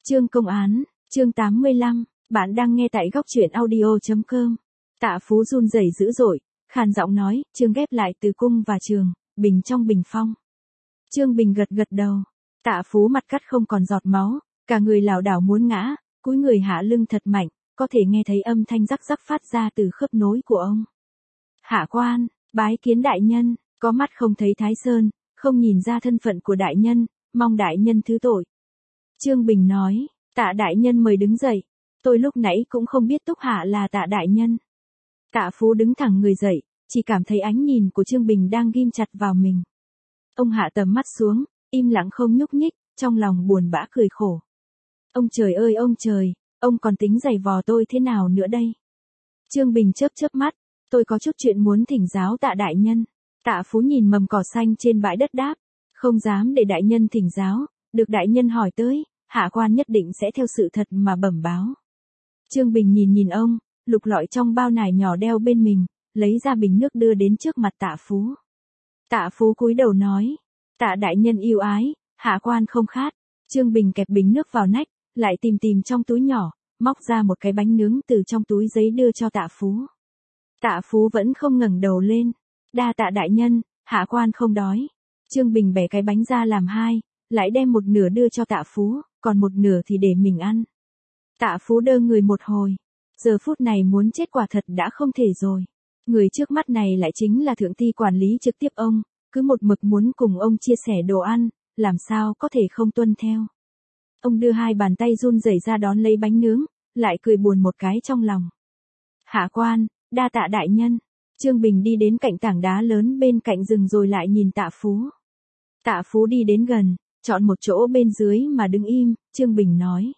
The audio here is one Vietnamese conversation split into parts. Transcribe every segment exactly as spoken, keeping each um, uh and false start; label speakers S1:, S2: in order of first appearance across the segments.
S1: Chương công án, chương tám mươi lăm, bạn đang nghe tại góc truyện audio chấm com. Tạ Phú run rẩy dữ dội, khàn giọng nói, Trương ghép lại từ cung và trường, bình trong bình phong. Trương Bình gật gật đầu, Tạ Phú mặt cắt không còn giọt máu, cả người lảo đảo muốn ngã, cúi người hạ lưng thật mạnh, có thể nghe thấy âm thanh rắc rắc phát ra từ khớp nối của ông. Hạ quan, bái kiến đại nhân, có mắt không thấy Thái Sơn, không nhìn ra thân phận của đại nhân, mong đại nhân thứ tội. Trương Bình nói, Tạ đại nhân mời đứng dậy, tôi lúc nãy cũng không biết Túc Hạ là Tạ đại nhân. Tạ Phú đứng thẳng người dậy, chỉ cảm thấy ánh nhìn của Trương Bình đang ghim chặt vào mình. Ông hạ tầm mắt xuống, im lặng không nhúc nhích, trong lòng buồn bã cười khổ. Ông trời ơi ông trời, ông còn tính giày vò tôi thế nào nữa đây? Trương Bình chớp chớp mắt, tôi có chút chuyện muốn thỉnh giáo Tạ đại nhân. Tạ Phú nhìn mầm cỏ xanh trên bãi đất đáp, không dám để đại nhân thỉnh giáo, được đại nhân hỏi tới, hạ quan nhất định sẽ theo sự thật mà bẩm báo. Trương Bình nhìn nhìn ông, lục lọi trong bao nải nhỏ đeo bên mình, lấy ra bình nước đưa đến trước mặt Tạ Phú. Tạ Phú cúi đầu nói, Tạ đại nhân yêu ái, hạ quan không khát. Trương Bình kẹp bình nước vào nách, lại tìm tìm trong túi nhỏ, móc ra một cái bánh nướng từ trong túi giấy đưa cho Tạ Phú. Tạ Phú vẫn không ngẩng đầu lên, đa tạ đại nhân, hạ quan không đói. Trương Bình bẻ cái bánh ra làm hai, lại đem một nửa đưa cho Tạ Phú, còn một nửa thì để mình ăn. Tạ Phú đơ người một hồi, giờ phút này muốn chết quả thật đã không thể rồi. Người trước mắt này lại chính là thượng ty quản lý trực tiếp ông, cứ một mực muốn cùng ông chia sẻ đồ ăn, làm sao có thể không tuân theo. Ông đưa hai bàn tay run rẩy ra đón lấy bánh nướng, lại cười buồn một cái trong lòng. Hạ quan, đa tạ đại nhân. Trương Bình đi đến cạnh tảng đá lớn bên cạnh rừng rồi lại nhìn Tạ Phú. Tạ Phú đi đến gần, chọn một chỗ bên dưới mà đứng im, Trương Bình nói.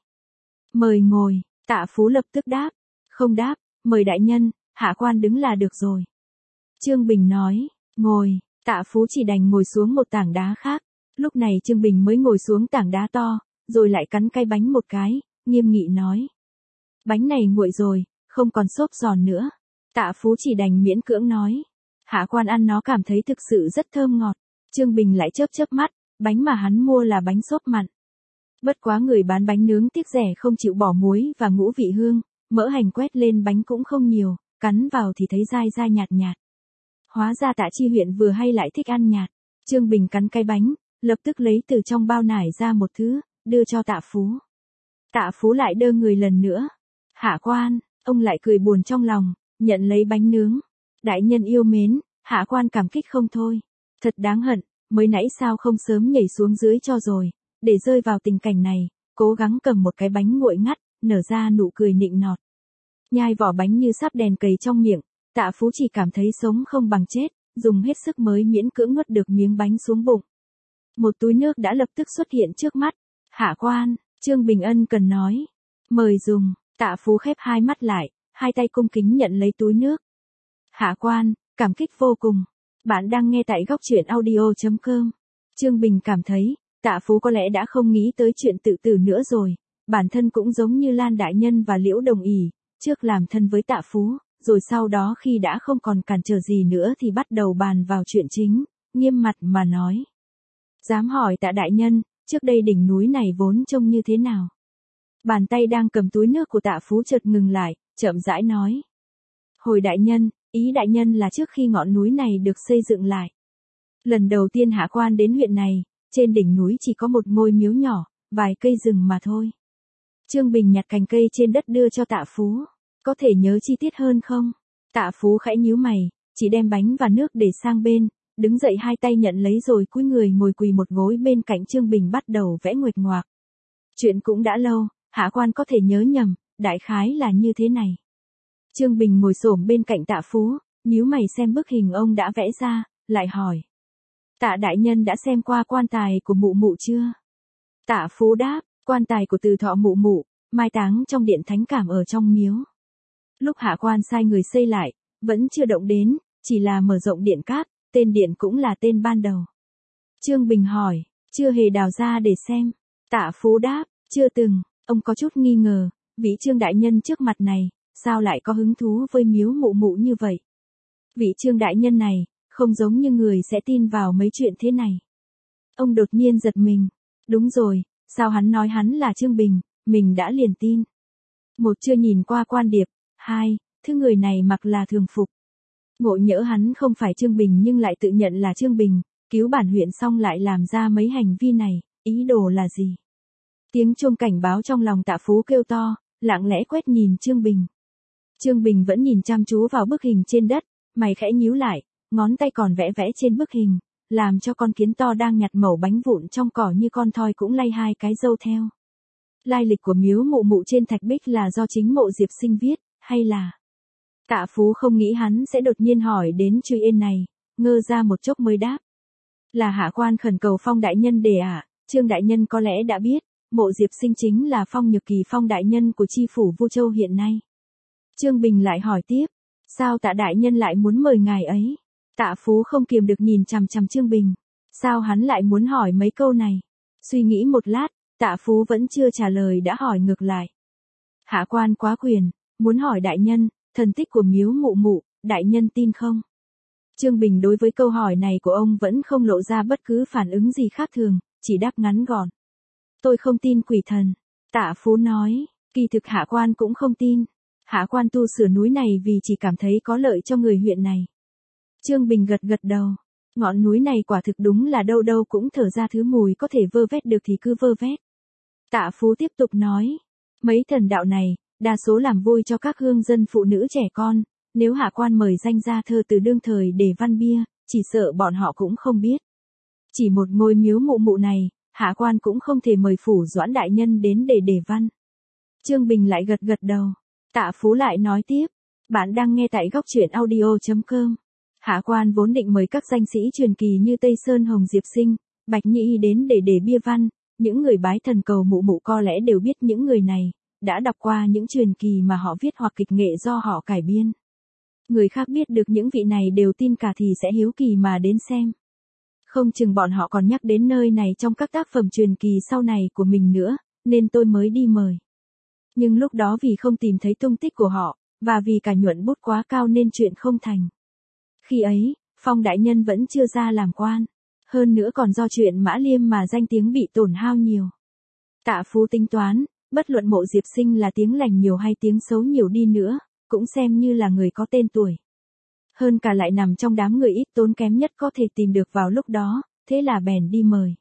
S1: Mời ngồi, Tạ Phú lập tức đáp. Không đáp, mời đại nhân, hạ quan đứng là được rồi. Trương Bình nói, ngồi, Tạ Phú chỉ đành ngồi xuống một tảng đá khác. Lúc này Trương Bình mới ngồi xuống tảng đá to, rồi lại cắn cái bánh một cái, nghiêm nghị nói. Bánh này nguội rồi, không còn xốp giòn nữa. Tạ Phú chỉ đành miễn cưỡng nói. Hạ quan ăn nó cảm thấy thực sự rất thơm ngọt. Trương Bình lại chớp chớp mắt, bánh mà hắn mua là bánh xốp mặn. Bất quá người bán bánh nướng tiếc rẻ không chịu bỏ muối và ngũ vị hương, mỡ hành quét lên bánh cũng không nhiều, cắn vào thì thấy dai dai nhạt nhạt. Hóa ra Tạ Chi huyện vừa hay lại thích ăn nhạt. Trương Bình cắn cái bánh, lập tức lấy từ trong bao nải ra một thứ, đưa cho Tạ Phú. Tạ Phú lại đơ người lần nữa. Hạ quan, ông lại cười buồn trong lòng, nhận lấy bánh nướng. Đại nhân yêu mến, hạ quan cảm kích không thôi. Thật đáng hận, mới nãy sao không sớm nhảy xuống dưới cho rồi, để rơi vào tình cảnh này, cố gắng cầm một cái bánh nguội ngắt, nở ra nụ cười nịnh nọt. Nhai vỏ bánh như sắp đèn cầy trong miệng, Tạ Phú chỉ cảm thấy sống không bằng chết, dùng hết sức mới miễn cưỡng nuốt được miếng bánh xuống bụng. Một túi nước đã lập tức xuất hiện trước mắt. Hạ quan, Trương Bình ân cần nói. Mời dùng, Tạ Phú khép hai mắt lại, hai tay cung kính nhận lấy túi nước. Hạ quan, cảm kích vô cùng. Bạn đang nghe tại góc truyện audio chấm com. Trương Bình cảm thấy, Tạ Phú có lẽ đã không nghĩ tới chuyện tự tử nữa rồi. Bản thân cũng giống như Lan Đại Nhân và Liễu Đồng ỷ, trước làm thân với Tạ Phú, rồi sau đó khi đã không còn cản trở gì nữa thì bắt đầu bàn vào chuyện chính, nghiêm mặt mà nói. Dám hỏi Tạ đại nhân, trước đây đỉnh núi này vốn trông như thế nào? Bàn tay đang cầm túi nước của Tạ Phú chợt ngừng lại, chậm rãi nói. Hồi đại nhân, ý đại nhân là trước khi ngọn núi này được xây dựng lại. Lần đầu tiên hạ quan đến huyện này, trên đỉnh núi chỉ có một ngôi miếu nhỏ, vài cây rừng mà thôi. Trương Bình nhặt cành cây trên đất đưa cho Tạ Phú. Có thể nhớ chi tiết hơn không? Tạ Phú khẽ nhíu mày, chỉ đem bánh và nước để sang bên, đứng dậy hai tay nhận lấy rồi cúi người ngồi quỳ một gối bên cạnh Trương Bình bắt đầu vẽ nguệch ngoạc. Chuyện cũng đã lâu, hạ quan có thể nhớ nhầm, đại khái là như thế này. Trương Bình ngồi xổm bên cạnh Tạ Phú, nhíu mày xem bức hình ông đã vẽ ra, lại hỏi. Tạ đại nhân đã xem qua quan tài của mụ mụ chưa? Tạ Phú đáp, quan tài của Từ Thọ mụ mụ, mai táng trong điện thánh cảm ở trong miếu. Lúc hạ quan sai người xây lại, vẫn chưa động đến, chỉ là mở rộng điện cát, tên điện cũng là tên ban đầu. Trương Bình hỏi, chưa hề đào ra để xem. Tạ Phú đáp, chưa từng. Ông có chút nghi ngờ, vị Trương đại nhân trước mặt này, sao lại có hứng thú với miếu mụ mụ như vậy? Vị Trương đại nhân này, không giống như người sẽ tin vào mấy chuyện thế này. Ông đột nhiên giật mình. Đúng rồi, sao hắn nói hắn là Trương Bình, mình đã liền tin. Một, chưa nhìn qua quan điệp. Hai, thứ người này mặc là thường phục. Ngộ nhỡ hắn không phải Trương Bình nhưng lại tự nhận là Trương Bình, cứu bản huyện xong lại làm ra mấy hành vi này, ý đồ là gì? Tiếng chuông cảnh báo trong lòng Tạ Phú kêu to, lặng lẽ quét nhìn Trương Bình. Trương Bình vẫn nhìn chăm chú vào bức hình trên đất, mày khẽ nhíu lại, ngón tay còn vẽ vẽ trên bức hình, làm cho con kiến to đang nhặt mẩu bánh vụn trong cỏ như con thoi cũng lay hai cái râu theo. Lai lịch của miếu mụ mụ trên thạch bích là do chính Mộ Diệp Sinh viết, hay là... Tạ Phú không nghĩ hắn sẽ đột nhiên hỏi đến Truy Yên này, ngơ ra một chốc mới đáp. Là hạ quan khẩn cầu Phong đại nhân để ạ, à, Trương đại nhân có lẽ đã biết, Mộ Diệp Sinh chính là Phong Nhược Kỳ Phong đại nhân của chi phủ Vu Châu hiện nay. Trương Bình lại hỏi tiếp, sao Tạ đại nhân lại muốn mời ngài ấy? Tạ Phú không kiềm được nhìn chằm chằm Trương Bình, sao hắn lại muốn hỏi mấy câu này? Suy nghĩ một lát, Tạ Phú vẫn chưa trả lời đã hỏi ngược lại. Hạ quan quá quyền, muốn hỏi đại nhân, thần tích của miếu mụ mụ, đại nhân tin không? Trương Bình đối với câu hỏi này của ông vẫn không lộ ra bất cứ phản ứng gì khác thường, chỉ đáp ngắn gọn. Tôi không tin quỷ thần. Tạ Phú nói, kỳ thực hạ quan cũng không tin. Hạ quan tu sửa núi này vì chỉ cảm thấy có lợi cho người huyện này. Trương Bình gật gật đầu. Ngọn núi này quả thực đúng là đâu đâu cũng thở ra thứ mùi có thể vơ vét được thì cứ vơ vét. Tạ Phú tiếp tục nói, mấy thần đạo này, đa số làm vui cho các hương dân phụ nữ trẻ con, nếu hạ quan mời danh gia thơ từ đương thời để văn bia, chỉ sợ bọn họ cũng không biết. Chỉ một ngôi miếu mụ mụ này, hạ quan cũng không thể mời phủ Doãn đại nhân đến để đề văn. Trương Bình lại gật gật đầu. Tạ Phú lại nói tiếp, bạn đang nghe tại góc truyện audio chấm com. Hạ quan vốn định mời các danh sĩ truyền kỳ như Tây Sơn Hồng Diệp Sinh, Bạch Nhĩ đến để đề bia văn, những người bái thần cầu mụ mụ có lẽ đều biết những người này, đã đọc qua những truyền kỳ mà họ viết hoặc kịch nghệ do họ cải biên. Người khác biết được những vị này đều tin cả thì sẽ hiếu kỳ mà đến xem. Không chừng bọn họ còn nhắc đến nơi này trong các tác phẩm truyền kỳ sau này của mình nữa, nên tôi mới đi mời. Nhưng lúc đó vì không tìm thấy tung tích của họ, và vì cả nhuận bút quá cao nên chuyện không thành. Khi ấy, Phong đại nhân vẫn chưa ra làm quan. Hơn nữa còn do chuyện Mã Liêm mà danh tiếng bị tổn hao nhiều. Tạ Phú tính toán, bất luận Mộ Diệp Sinh là tiếng lành nhiều hay tiếng xấu nhiều đi nữa, cũng xem như là người có tên tuổi. Hơn cả lại nằm trong đám người ít tốn kém nhất có thể tìm được vào lúc đó, thế là bèn đi mời.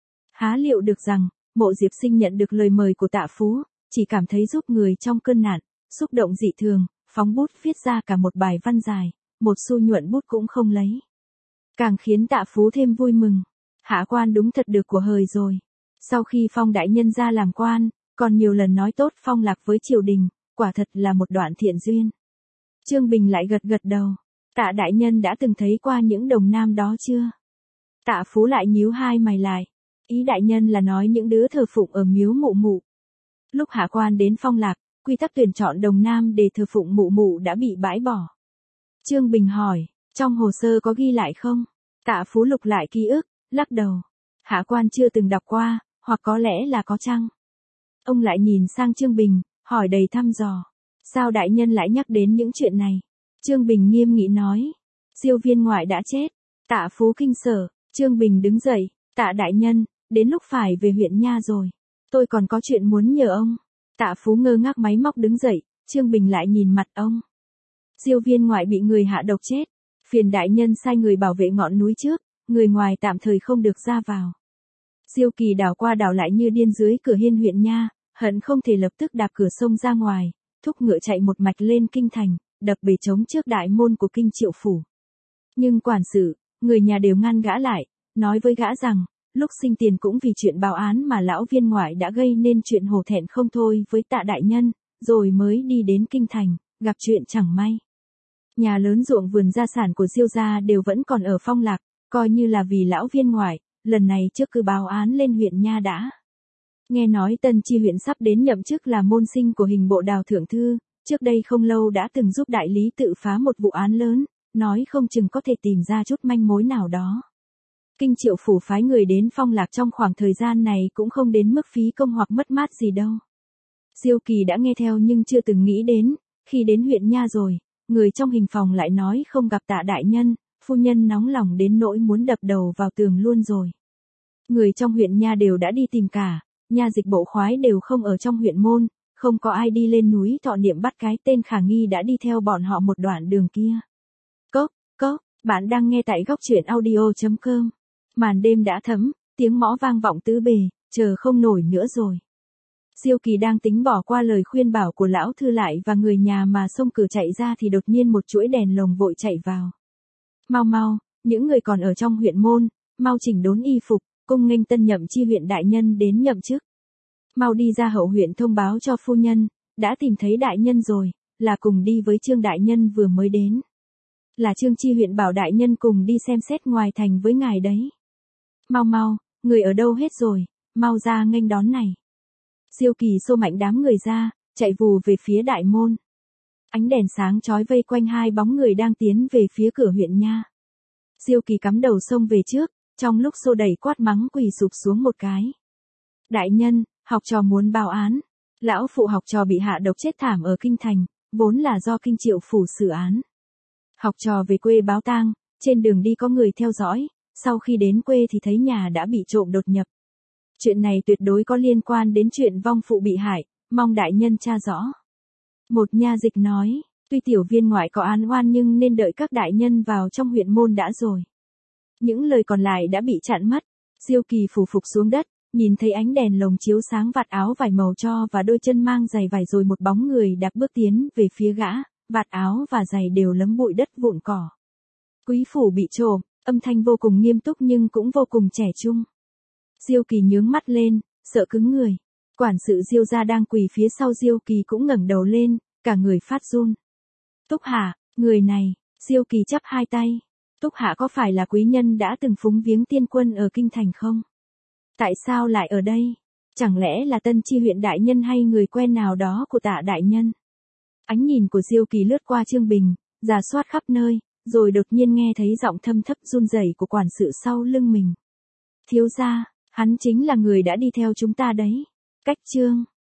S1: Há liệu được rằng, Mộ Diệp Sinh nhận được lời mời của Tạ Phú, chỉ cảm thấy giúp người trong cơn nạn, xúc động dị thường, phóng bút viết ra cả một bài văn dài, một xu nhuận bút cũng không lấy. Càng khiến Tạ Phú thêm vui mừng. Hạ quan đúng thật được của hời rồi. Sau khi Phong đại nhân ra làm quan, còn nhiều lần nói tốt Phong lạc với triều đình, quả thật là một đoạn thiện duyên. Trương Bình lại gật gật đầu. Tạ đại nhân đã từng thấy qua những đồng nam đó chưa? Tạ Phú lại nhíu hai mày lại. Ý đại nhân là nói những đứa thờ phụng ở miếu mụ mụ. Lúc hạ quan đến Phong lạc, quy tắc tuyển chọn đồng nam để thờ phụng mụ mụ đã bị bãi bỏ. Trương Bình hỏi, trong hồ sơ có ghi lại không? Tạ Phú lục lại ký ức, lắc đầu. Hạ quan chưa từng đọc qua, hoặc có lẽ là có chăng? Ông lại nhìn sang Trương Bình, hỏi đầy thăm dò. Sao đại nhân lại nhắc đến những chuyện này? Trương Bình nghiêm nghị nói. Siêu viên ngoại đã chết. Tạ Phú kinh sở. Trương Bình đứng dậy. Tạ đại nhân, đến lúc phải về huyện nha rồi. Tôi còn có chuyện muốn nhờ ông. Tạ Phú ngơ ngác máy móc đứng dậy. Trương Bình lại nhìn mặt ông. Siêu viên ngoại bị người hạ độc chết. Phiền đại nhân sai người bảo vệ ngọn núi trước, người ngoài tạm thời không được ra vào. Diêu Kỳ đảo qua đảo lại như điên dưới cửa hiên huyện nha, hận không thể lập tức đạp cửa sông ra ngoài, thúc ngựa chạy một mạch lên kinh thành, đập bể trống trước đại môn của kinh Triệu phủ. Nhưng quản sự, người nhà đều ngăn gã lại, nói với gã rằng, lúc sinh tiền cũng vì chuyện báo án mà lão viên ngoại đã gây nên chuyện hổ thẹn không thôi với Tạ đại nhân, rồi mới đi đến kinh thành, gặp chuyện chẳng may. Nhà lớn ruộng vườn gia sản của Diêu gia đều vẫn còn ở Phong lạc, coi như là vì lão viên ngoại, lần này trước cứ báo án lên huyện nha đã. Nghe nói Tân Chi huyện sắp đến nhậm chức là môn sinh của hình bộ Đào thượng thư, trước đây không lâu đã từng giúp đại lý tự phá một vụ án lớn, nói không chừng có thể tìm ra chút manh mối nào đó. Kinh Triệu phủ phái người đến Phong lạc trong khoảng thời gian này cũng không đến mức phí công hoặc mất mát gì đâu. Diêu Kỳ đã nghe theo nhưng chưa từng nghĩ đến, khi đến huyện nha rồi, người trong hình phòng lại nói không gặp Tạ đại nhân, phu nhân nóng lòng đến nỗi muốn đập đầu vào tường luôn rồi. Người trong huyện nha đều đã đi tìm cả, nha dịch bộ khoái đều không ở trong huyện môn, không có ai đi lên núi Thọ Niệm bắt cái tên khả nghi đã đi theo bọn họ một đoạn đường kia. Cốc, cốc, bạn đang nghe tại góc truyện audio.com. Màn đêm đã thấm, tiếng mõ vang vọng tứ bề, chờ không nổi nữa rồi. Diêu Kỳ đang tính bỏ qua lời khuyên bảo của lão thư lại và người nhà mà xông cửa chạy ra thì đột nhiên một chuỗi đèn lồng vội chạy vào. Mau mau, những người còn ở trong huyện môn, mau chỉnh đốn y phục, cung nghênh tân nhậm chi huyện đại nhân đến nhậm chức. Mau đi ra hậu huyện thông báo cho phu nhân, đã tìm thấy đại nhân rồi, là cùng đi với Trương đại nhân vừa mới đến. Là Trương chi huyện bảo đại nhân cùng đi xem xét ngoài thành với ngài đấy. Mau mau, người ở đâu hết rồi, mau ra nghênh đón này. Diêu Kỳ xô mạnh đám người ra, chạy vù về phía đại môn. Ánh đèn sáng chói vây quanh hai bóng người đang tiến về phía cửa huyện nha. Diêu Kỳ cắm đầu xông về trước, trong lúc xô đẩy quát mắng quỳ sụp xuống một cái. Đại nhân, học trò muốn báo án. Lão phụ học trò bị hạ độc chết thảm ở kinh thành, vốn là do kinh triệu phủ xử án. Học trò về quê báo tang, trên đường đi có người theo dõi, sau khi đến quê thì thấy nhà đã bị trộm đột nhập. Chuyện này tuyệt đối có liên quan đến chuyện vong phụ bị hại, mong đại nhân tra rõ. Một nha dịch nói, tuy tiểu viên ngoại có án oan nhưng nên đợi các đại nhân vào trong huyện môn đã rồi. Những lời còn lại đã bị chặn mất. Diêu Kỳ phủ phục xuống đất, nhìn thấy ánh đèn lồng chiếu sáng vạt áo vải màu cho và đôi chân mang giày vải rồi một bóng người đạp bước tiến về phía gã, vạt áo và giày đều lấm bụi đất vụn cỏ. Quý phủ bị trộm, âm thanh vô cùng nghiêm túc nhưng cũng vô cùng trẻ trung. Diêu Kỳ nhướng mắt lên, sợ cứng người. Quản sự Diêu gia đang quỳ phía sau Diêu Kỳ cũng ngẩng đầu lên, cả người phát run. Túc Hạ, người này, Diêu Kỳ chắp hai tay. Túc Hạ có phải là quý nhân đã từng phúng viếng tiên quân ở kinh thành không? Tại sao lại ở đây? Chẳng lẽ là tân chi huyện đại nhân hay người quen nào đó của Tạ đại nhân? Ánh nhìn của Diêu Kỳ lướt qua Trương Bình, rà soát khắp nơi, rồi đột nhiên nghe thấy giọng thâm thấp run rẩy của quản sự sau lưng mình. Thiếu gia, hắn chính là người đã đi theo chúng ta đấy. Cách Trương,